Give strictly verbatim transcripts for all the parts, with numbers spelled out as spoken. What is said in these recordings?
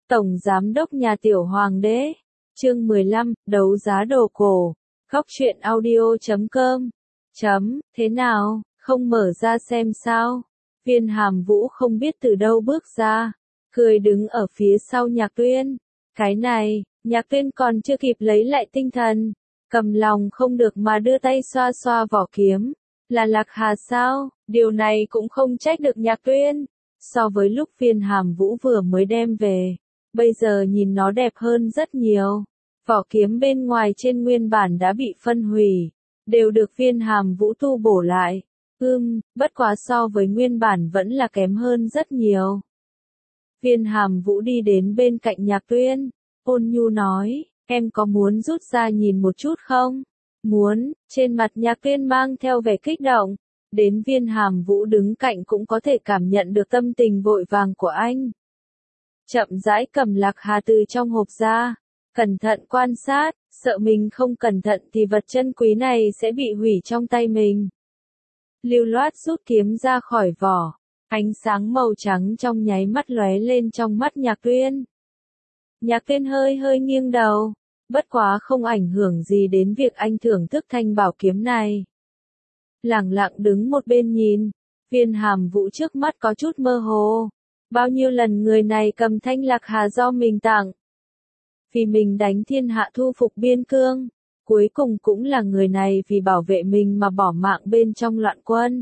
Tổng Giám đốc nhà tiểu hoàng đế. Chương mười lăm, đấu giá đồ cổ. Góc truyện audio chấm com. Chấm, thế nào, không mở ra xem sao? Viên Hàm Vũ không biết từ đâu bước ra, cười đứng ở phía sau Nhạc Tuyên. Cái này, Nhạc Tuyên còn chưa kịp lấy lại tinh thần, cầm lòng không được mà đưa tay xoa xoa vỏ kiếm. Là Lạc Hà sao? Điều này cũng không trách được Nhạc Tuyên. So với lúc Viên Hàm Vũ vừa mới đem về, bây giờ nhìn nó đẹp hơn rất nhiều. Vỏ kiếm bên ngoài trên nguyên bản đã bị phân hủy, đều được Viên Hàm Vũ tu bổ lại. Ưm, bất quá so với nguyên bản vẫn là kém hơn rất nhiều. Viên Hàm Vũ đi đến bên cạnh Nhạc Tuyên, ôn nhu nói, em có muốn rút ra nhìn một chút không? Muốn. Trên mặt Nhạc Tuyên mang theo vẻ kích động. Đến Viên Hàm Vũ đứng cạnh cũng có thể cảm nhận được tâm tình vội vàng của anh. Chậm rãi cầm Lạc Hà từ trong hộp ra, cẩn thận quan sát, sợ mình không cẩn thận thì vật chân quý này sẽ bị hủy trong tay mình. Lưu loát rút kiếm ra khỏi vỏ, ánh sáng màu trắng trong nháy mắt lóe lên trong mắt Nhạc Tuyên. Nhạc Tuyên hơi hơi nghiêng đầu, bất quá không ảnh hưởng gì đến việc anh thưởng thức thanh bảo kiếm này. Lẳng lặng đứng một bên nhìn, Viên Hàm Vũ trước mắt có chút mơ hồ. Bao nhiêu lần người này cầm thanh Lạc Hà do mình tặng, vì mình đánh thiên hạ thu phục biên cương, cuối cùng cũng là người này vì bảo vệ mình mà bỏ mạng bên trong loạn quân.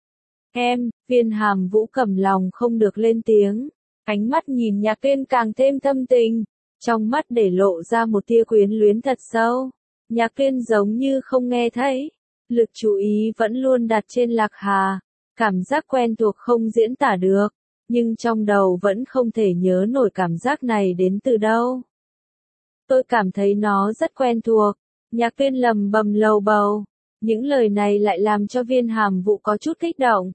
Em, Viên Hàm Vũ cầm lòng không được lên tiếng, ánh mắt nhìn Nhạc Tuyên càng thêm thâm tình, trong mắt để lộ ra một tia quyến luyến thật sâu. Nhạc Tuyên giống như không nghe thấy, lực chú ý vẫn luôn đặt trên Lạc Hà, cảm giác quen thuộc không diễn tả được, nhưng trong đầu vẫn không thể nhớ nổi cảm giác này đến từ đâu. Tôi cảm thấy nó rất quen thuộc. Nhạc Tuyên lầm bầm lầu bầu, những lời này lại làm cho Viên Hàm Vũ có chút kích động.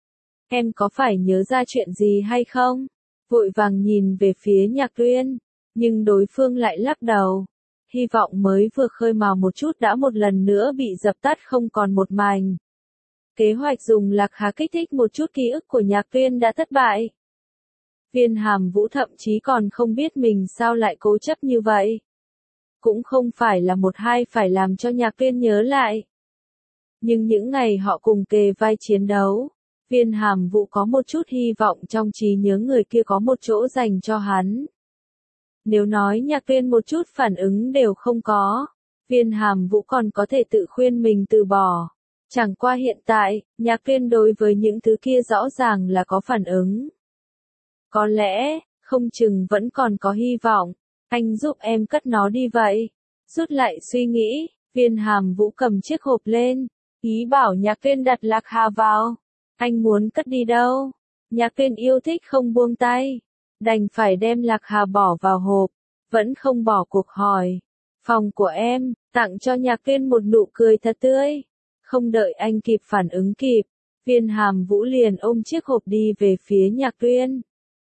Em có phải nhớ ra chuyện gì hay không? Vội vàng nhìn về phía Nhạc Tuyên, nhưng đối phương lại lắc đầu. Hy vọng mới vừa khơi mào một chút đã một lần nữa bị dập tắt không còn một mảnh. Kế hoạch dùng Lạc Hà kích thích một chút ký ức của Nhạc Tuyên đã thất bại. Viên Hàm Vũ thậm chí còn không biết mình sao lại cố chấp như vậy. Cũng không phải là một hai phải làm cho Nhạc Tuyên nhớ lại. Nhưng những ngày họ cùng kề vai chiến đấu, Viên Hàm Vũ có một chút hy vọng trong trí nhớ người kia có một chỗ dành cho hắn. Nếu nói Nhạc Tuyên một chút phản ứng đều không có, Viên Hàm Vũ còn có thể tự khuyên mình từ bỏ. Chẳng qua hiện tại, Nhạc Tuyên đối với những thứ kia rõ ràng là có phản ứng. Có lẽ, không chừng vẫn còn có hy vọng. Anh giúp em cất nó đi vậy. Rút lại suy nghĩ, Viên Hàm Vũ cầm chiếc hộp lên, ý bảo Nhạc Tuyên đặt Lạc Hà vào. Anh muốn cất đi đâu? Nhạc Tuyên yêu thích không buông tay, đành phải đem Lạc Hà bỏ vào hộp, vẫn không bỏ cuộc hỏi. Phòng của em, tặng cho Nhạc Tuyên một nụ cười thật tươi. Không đợi anh kịp phản ứng kịp, Viên Hàm Vũ liền ôm chiếc hộp đi về phía Nhạc Tuyên.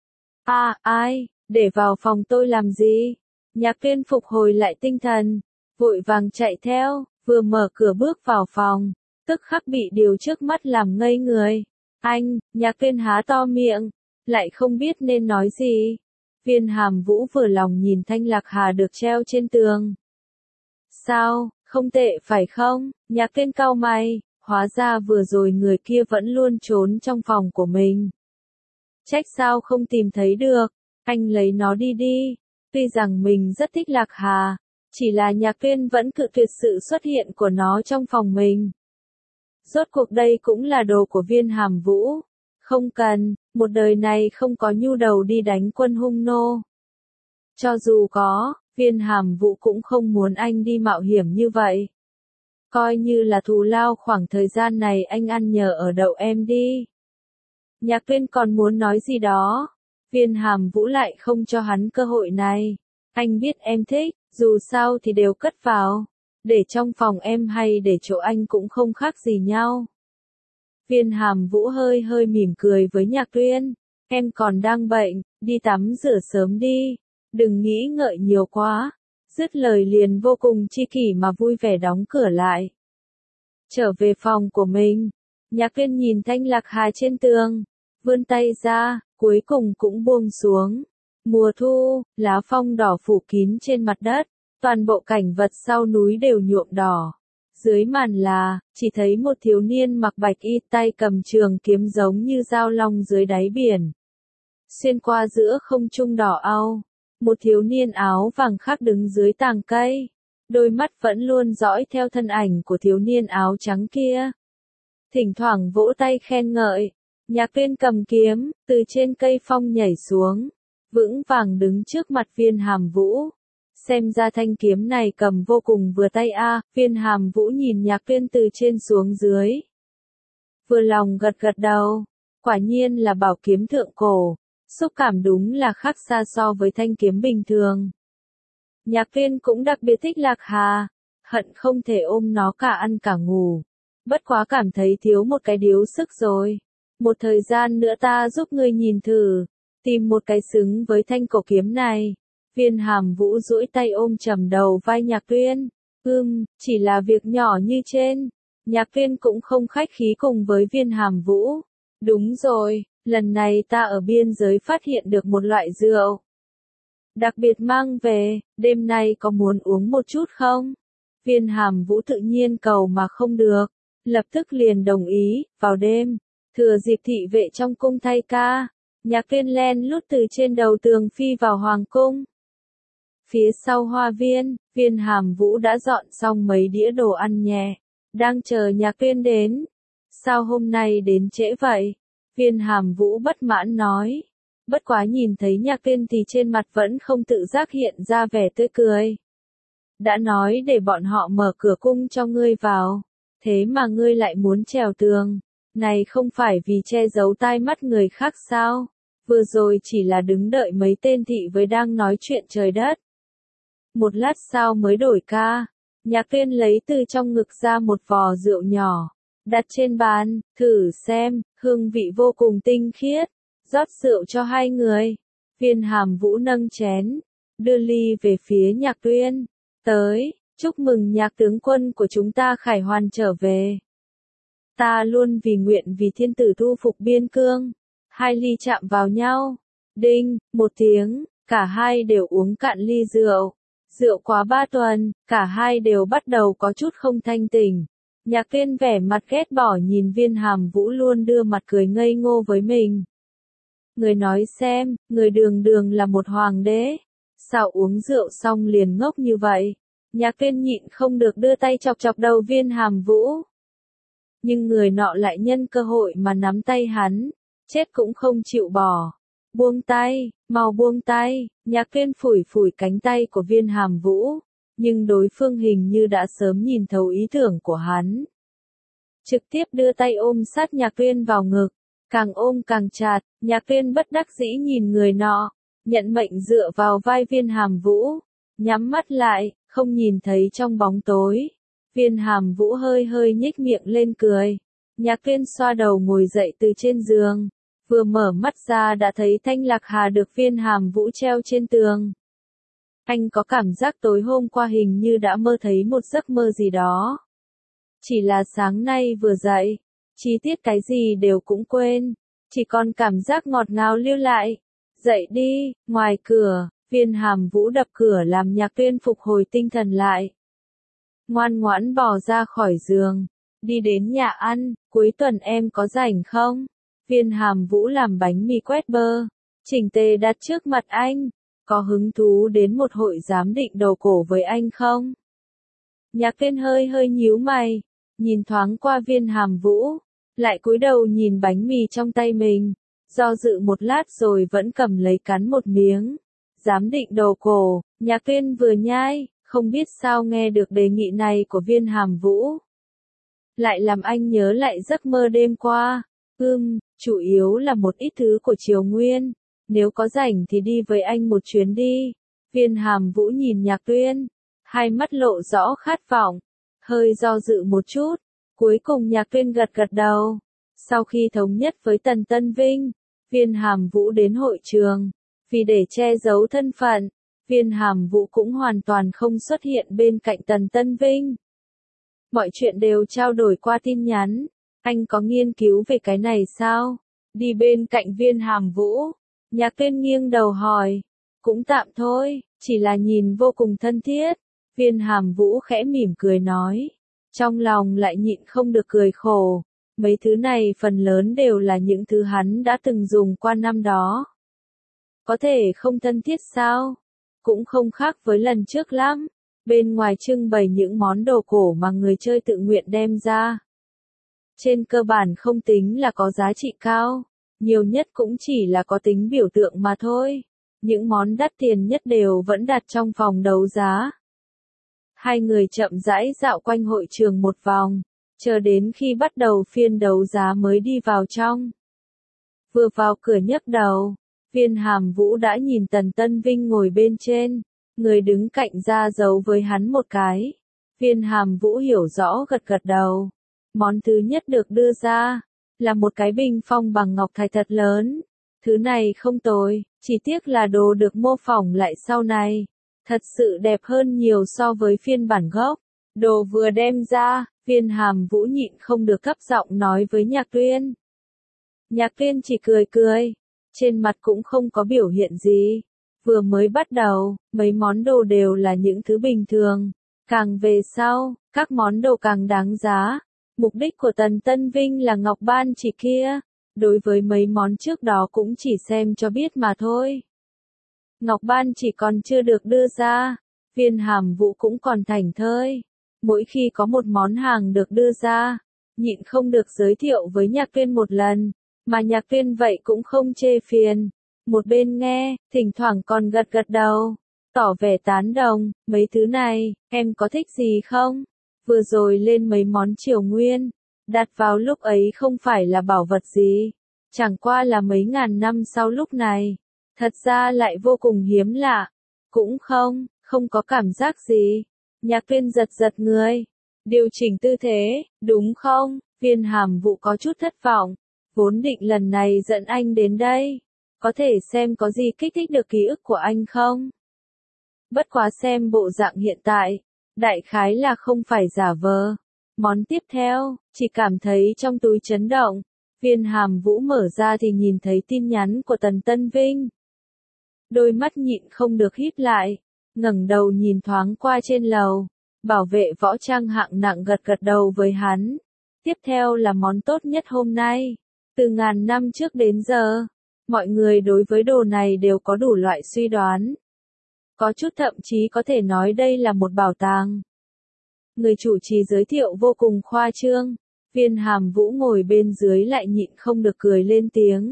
À, ai, để vào phòng tôi làm gì? Nhạc Tuyên phục hồi lại tinh thần, vội vàng chạy theo, vừa mở cửa bước vào phòng, tức khắc bị điều trước mắt làm ngây người. Anh, Nhạc Tuyên há to miệng, lại không biết nên nói gì. Viên Hàm Vũ vừa lòng nhìn thanh Lạc Hà được treo trên tường. Sao, không tệ phải không? Nhạc Tuyên cau mày, hóa ra vừa rồi người kia vẫn luôn trốn trong phòng của mình. Trách sao không tìm thấy được, anh lấy nó đi đi. Tuy rằng mình rất thích Lạc Hà, chỉ là Nhạc Tuyên vẫn cự tuyệt sự xuất hiện của nó trong phòng mình. Rốt cuộc đây cũng là đồ của Viên Hàm Vũ. Không cần, một đời này không có nhu đầu đi đánh quân hung nô. Cho dù có, Viên Hàm Vũ cũng không muốn anh đi mạo hiểm như vậy. Coi như là thù lao khoảng thời gian này anh ăn nhờ ở đậu em đi. Nhạc Tuyên còn muốn nói gì đó, Viên Hàm Vũ lại không cho hắn cơ hội này. Anh biết em thích, dù sao thì đều cất vào. Để trong phòng em hay để chỗ anh cũng không khác gì nhau. Viên Hàm Vũ hơi hơi mỉm cười với Nhạc Tuyên. Em còn đang bệnh, đi tắm rửa sớm đi. Đừng nghĩ ngợi nhiều quá. Dứt lời liền vô cùng chi kỷ mà vui vẻ đóng cửa lại. Trở về phòng của mình, Nhạc Tuyên nhìn thanh Lạc Hà trên tường, vươn tay ra, cuối cùng cũng buông xuống. Mùa thu, lá phong đỏ phủ kín trên mặt đất, toàn bộ cảnh vật sau núi đều nhuộm đỏ. Dưới màn là, chỉ thấy một thiếu niên mặc bạch y tay cầm trường kiếm giống như dao long dưới đáy biển. Xuyên qua giữa không trung đỏ au, một thiếu niên áo vàng khác đứng dưới tàng cây. Đôi mắt vẫn luôn dõi theo thân ảnh của thiếu niên áo trắng kia. Thỉnh thoảng vỗ tay khen ngợi. Nhạc Tuyên cầm kiếm, từ trên cây phong nhảy xuống, vững vàng đứng trước mặt Viên Hàm Vũ. Xem ra thanh kiếm này cầm vô cùng vừa tay a. Viên Hàm Vũ nhìn Nhạc Tuyên từ trên xuống dưới. Vừa lòng gật gật đầu, quả nhiên là bảo kiếm thượng cổ, xúc cảm đúng là khác xa so với thanh kiếm bình thường. Nhạc Tuyên cũng đặc biệt thích Lạc Hà, hận không thể ôm nó cả ăn cả ngủ. Bất quá cảm thấy thiếu một cái điếu sức rồi. Một thời gian nữa ta giúp ngươi nhìn thử, tìm một cái xứng với thanh cổ kiếm này. Viên Hàm Vũ duỗi tay ôm trầm đầu vai Nhạc Tuyên. Ừm, chỉ là việc nhỏ như trên. Nhạc Tuyên cũng không khách khí cùng với Viên Hàm Vũ. Đúng rồi, lần này ta ở biên giới phát hiện được một loại rượu. Đặc biệt mang về, đêm nay có muốn uống một chút không? Viên Hàm Vũ tự nhiên cầu mà không được, lập tức liền đồng ý. Vào đêm, thừa dịp thị vệ trong cung thay ca, Nhạc Tuyên len lút từ trên đầu tường phi vào hoàng cung. Phía sau hoa viên, Viên Hàm Vũ đã dọn xong mấy đĩa đồ ăn nhẹ, đang chờ Nhạc Tuyên đến. Sao hôm nay đến trễ vậy? Viên Hàm Vũ bất mãn nói. Bất quá nhìn thấy Nhạc Tuyên thì trên mặt vẫn không tự giác hiện ra vẻ tươi cười. Đã nói để bọn họ mở cửa cung cho ngươi vào, thế mà ngươi lại muốn trèo tường. Này không phải vì che giấu tai mắt người khác sao? Vừa rồi chỉ là đứng đợi mấy tên thị với đang nói chuyện trời đất. Một lát sau mới đổi ca, Nhạc Tuyên lấy từ trong ngực ra một vò rượu nhỏ, đặt trên bàn, thử xem, hương vị vô cùng tinh khiết. Rót rượu cho hai người. Viên Hàm Vũ nâng chén, đưa ly về phía Nhạc Tuyên. Tới, chúc mừng Nhạc tướng quân của chúng ta khải hoàn trở về. Ta luôn vì nguyện vì thiên tử thu phục biên cương. Hai ly chạm vào nhau. Đinh, một tiếng, cả hai đều uống cạn ly rượu. Rượu quá ba tuần, cả hai đều bắt đầu có chút không thanh tỉnh. Nhạc Tuyên vẻ mặt ghét bỏ nhìn Viên Hàm Vũ luôn đưa mặt cười ngây ngô với mình. Người nói xem, người đường đường là một hoàng đế. Sao uống rượu xong liền ngốc như vậy? Nhạc Tuyên nhịn không được đưa tay chọc chọc đầu Viên Hàm Vũ. Nhưng người nọ lại nhân cơ hội mà nắm tay hắn, chết cũng không chịu bỏ. Buông tay, mau buông tay. Nhạc Tuyên phủi phủi cánh tay của Viên Hàm Vũ, nhưng đối phương hình như đã sớm nhìn thấu ý tưởng của hắn. Trực tiếp đưa tay ôm sát Nhạc Tuyên vào ngực, càng ôm càng chặt. Nhạc Tuyên bất đắc dĩ nhìn người nọ, nhận mệnh dựa vào vai Viên Hàm Vũ, nhắm mắt lại, không nhìn thấy trong bóng tối. Viên Hàm Vũ hơi hơi nhếch miệng lên cười. Nhạc Tuyên xoa đầu ngồi dậy từ trên giường, vừa mở mắt ra đã thấy thanh Lạc Hà được Viên Hàm Vũ treo trên tường. Anh có cảm giác tối hôm qua hình như đã mơ thấy một giấc mơ gì đó. Chỉ là sáng nay vừa dậy, chi tiết cái gì đều cũng quên, chỉ còn cảm giác ngọt ngào lưu lại. Dậy đi. Ngoài cửa, Viên Hàm Vũ đập cửa làm Nhạc Tuyên phục hồi tinh thần lại. Ngoan ngoãn bò ra khỏi giường, đi đến nhà ăn. Cuối tuần em có rảnh không? Viên Hàm Vũ làm bánh mì quét bơ, chỉnh tề đặt trước mặt anh. Có hứng thú đến một hội giám định đồ cổ với anh không? Nhạc Tuyên hơi hơi nhíu mày, nhìn thoáng qua Viên Hàm Vũ, lại cúi đầu nhìn bánh mì trong tay mình, do dự một lát rồi vẫn cầm lấy cắn một miếng. Giám định đồ cổ. Nhạc Tuyên vừa nhai, không biết sao nghe được đề nghị này của Viên Hàm Vũ. Lại làm anh nhớ lại giấc mơ đêm qua. Ừm, chủ yếu là một ít thứ của Triều Nguyên. Nếu có rảnh thì đi với anh một chuyến đi. Viên Hàm Vũ nhìn Nhạc Tuyên, hai mắt lộ rõ khát vọng, hơi do dự một chút. Cuối cùng Nhạc Tuyên gật gật đầu. Sau khi thống nhất với Tần Tân Vinh, Viên Hàm Vũ đến hội trường. Vì để che giấu thân phận, Viên Hàm Vũ cũng hoàn toàn không xuất hiện bên cạnh Tần Tân Vinh. Mọi chuyện đều trao đổi qua tin nhắn. Anh có nghiên cứu về cái này sao? Đi bên cạnh Viên Hàm Vũ, Nhạc Tuyên nghiêng đầu hỏi. cũng tạm thôi, chỉ là nhìn vô cùng thân thiết. Viên Hàm Vũ khẽ mỉm cười nói. Trong lòng lại nhịn không được cười khổ. Mấy thứ này phần lớn đều là những thứ hắn đã từng dùng qua năm đó. Có thể không thân thiết sao? Cũng không khác với lần trước lắm. Bên ngoài trưng bày những món đồ cổ mà người chơi tự nguyện đem ra. Trên cơ bản không tính là có giá trị cao. Nhiều nhất cũng chỉ là có tính biểu tượng mà thôi. Những món đắt tiền nhất đều vẫn đặt trong phòng đấu giá. Hai người chậm rãi dạo quanh hội trường một vòng, chờ đến khi bắt đầu phiên đấu giá mới đi vào trong. Vừa vào cửa nhấc đầu, Viên Hàm Vũ đã nhìn Tần Tân Vinh ngồi bên trên, người đứng cạnh ra dấu với hắn một cái. Viên Hàm Vũ hiểu rõ gật gật đầu. Món thứ nhất được đưa ra là một cái bình phong bằng ngọc thạch thật lớn. Thứ này không tồi, chỉ tiếc là đồ được mô phỏng lại sau này. Thật sự đẹp hơn nhiều so với phiên bản gốc. Đồ vừa đem ra, Viên Hàm Vũ nhịn không được thấp giọng nói với Nhạc Tuyên. Nhạc Tuyên chỉ cười cười, trên mặt cũng không có biểu hiện gì. Vừa mới bắt đầu, mấy món đồ đều là những thứ bình thường. Càng về sau, các món đồ càng đáng giá. Mục đích của Tần Tân Vinh là ngọc ban chỉ kia. Đối với mấy món trước đó cũng chỉ xem cho biết mà thôi. Ngọc ban chỉ còn chưa được đưa ra, Viên Hàm Vũ cũng còn thảnh thơi. Mỗi khi có một món hàng được đưa ra, nhịn không được giới thiệu với Nhạc Tuyên một lần, mà Nhạc Tuyên vậy cũng không chê phiền. Một bên nghe, thỉnh thoảng còn gật gật đầu, tỏ vẻ tán đồng. Mấy thứ này, em có thích gì không? Vừa rồi lên mấy món triều nguyên, đặt vào lúc ấy không phải là bảo vật gì, chẳng qua là mấy ngàn năm sau lúc này. Thật ra lại vô cùng hiếm lạ. Cũng không, không có cảm giác gì. Nhạc Tuyên giật giật người. Điều chỉnh tư thế, đúng không? Viên Hàm Vũ có chút thất vọng. Vốn định lần này dẫn anh đến đây. Có thể xem có gì kích thích được ký ức của anh không? Bất quá xem bộ dạng hiện tại. Đại khái là không phải giả vờ. Món tiếp theo, chỉ cảm thấy trong túi chấn động. Viên Hàm Vũ mở ra thì nhìn thấy tin nhắn của Tần Tân Vinh. Đôi mắt nhịn không được híp lại, ngẩng đầu nhìn thoáng qua trên lầu, bảo vệ võ trang hạng nặng gật gật đầu với hắn. Tiếp theo là món tốt nhất hôm nay. Từ ngàn năm trước đến giờ, mọi người đối với đồ này đều có đủ loại suy đoán. Có chút thậm chí có thể nói đây là một bảo tàng. Người chủ trì giới thiệu vô cùng khoa trương, Viên Hàm Vũ ngồi bên dưới lại nhịn không được cười lên tiếng.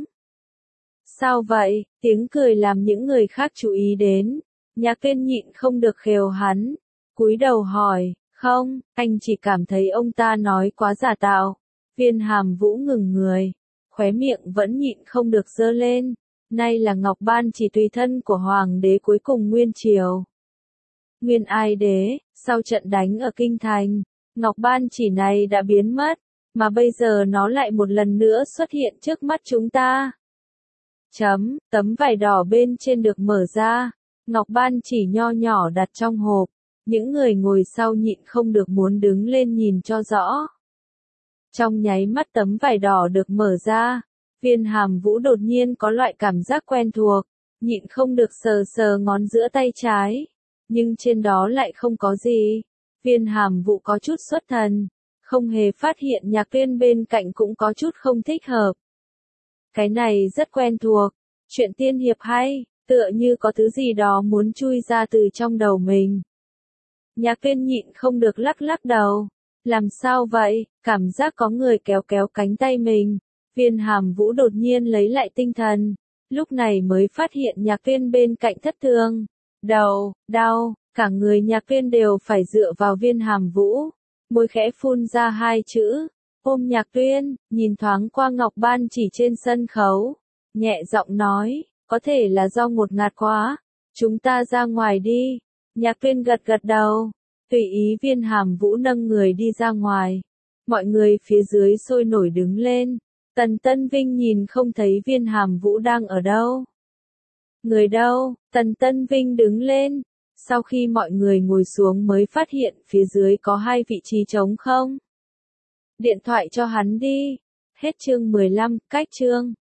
Sao vậy? Tiếng cười làm những người khác chú ý đến. Nhạc Tuyên nhịn không được khều hắn. Cúi đầu hỏi, không, anh chỉ cảm thấy ông ta nói quá giả tạo. Viên Hàm Vũ ngừng người. Khóe miệng vẫn nhịn không được giơ lên. Nay là ngọc ban chỉ tùy thân của Hoàng đế cuối cùng Nguyên Triều. Nguyên Ai Đế, sau trận đánh ở Kinh Thành, ngọc ban chỉ này đã biến mất. Mà bây giờ nó lại một lần nữa xuất hiện trước mắt chúng ta. Chấm, tấm vải đỏ bên trên được mở ra, ngọc ban chỉ nho nhỏ đặt trong hộp, những người ngồi sau nhịn không được muốn đứng lên nhìn cho rõ. Trong nháy mắt tấm vải đỏ được mở ra, Viên Hàm Vũ đột nhiên có loại cảm giác quen thuộc, nhịn không được sờ sờ ngón giữa tay trái, nhưng trên đó lại không có gì. Viên Hàm Vũ có chút xuất thần, không hề phát hiện Nhạc Tuyên bên cạnh cũng có chút không thích hợp. Cái này rất quen thuộc, chuyện tiên hiệp hay, tựa như có thứ gì đó muốn chui ra từ trong đầu mình. Nhạc Tuyên nhịn không được lắc lắc đầu. Làm sao vậy, cảm giác có người kéo kéo cánh tay mình. Viên Hàm Vũ đột nhiên lấy lại tinh thần, lúc này mới phát hiện Nhạc Tuyên bên cạnh thất thường. Đầu, đau, cả người Nhạc Tuyên đều phải dựa vào Viên Hàm Vũ. Môi khẽ phun ra hai chữ. Ôm Nhạc Tuyên, nhìn thoáng qua ngọc ban chỉ trên sân khấu, nhẹ giọng nói, có thể là do ngột ngạt quá, chúng ta ra ngoài đi. Nhạc Tuyên gật gật đầu, tùy ý Viên Hàm Vũ nâng người đi ra ngoài. Mọi người phía dưới sôi nổi đứng lên, Tần Tân Vinh nhìn không thấy Viên Hàm Vũ đang ở đâu. Người đâu? Tần Tân Vinh đứng lên, sau khi mọi người ngồi xuống mới phát hiện phía dưới có hai vị trí trống không. Điện thoại cho hắn đi. Hết chương mười lăm, cách chương.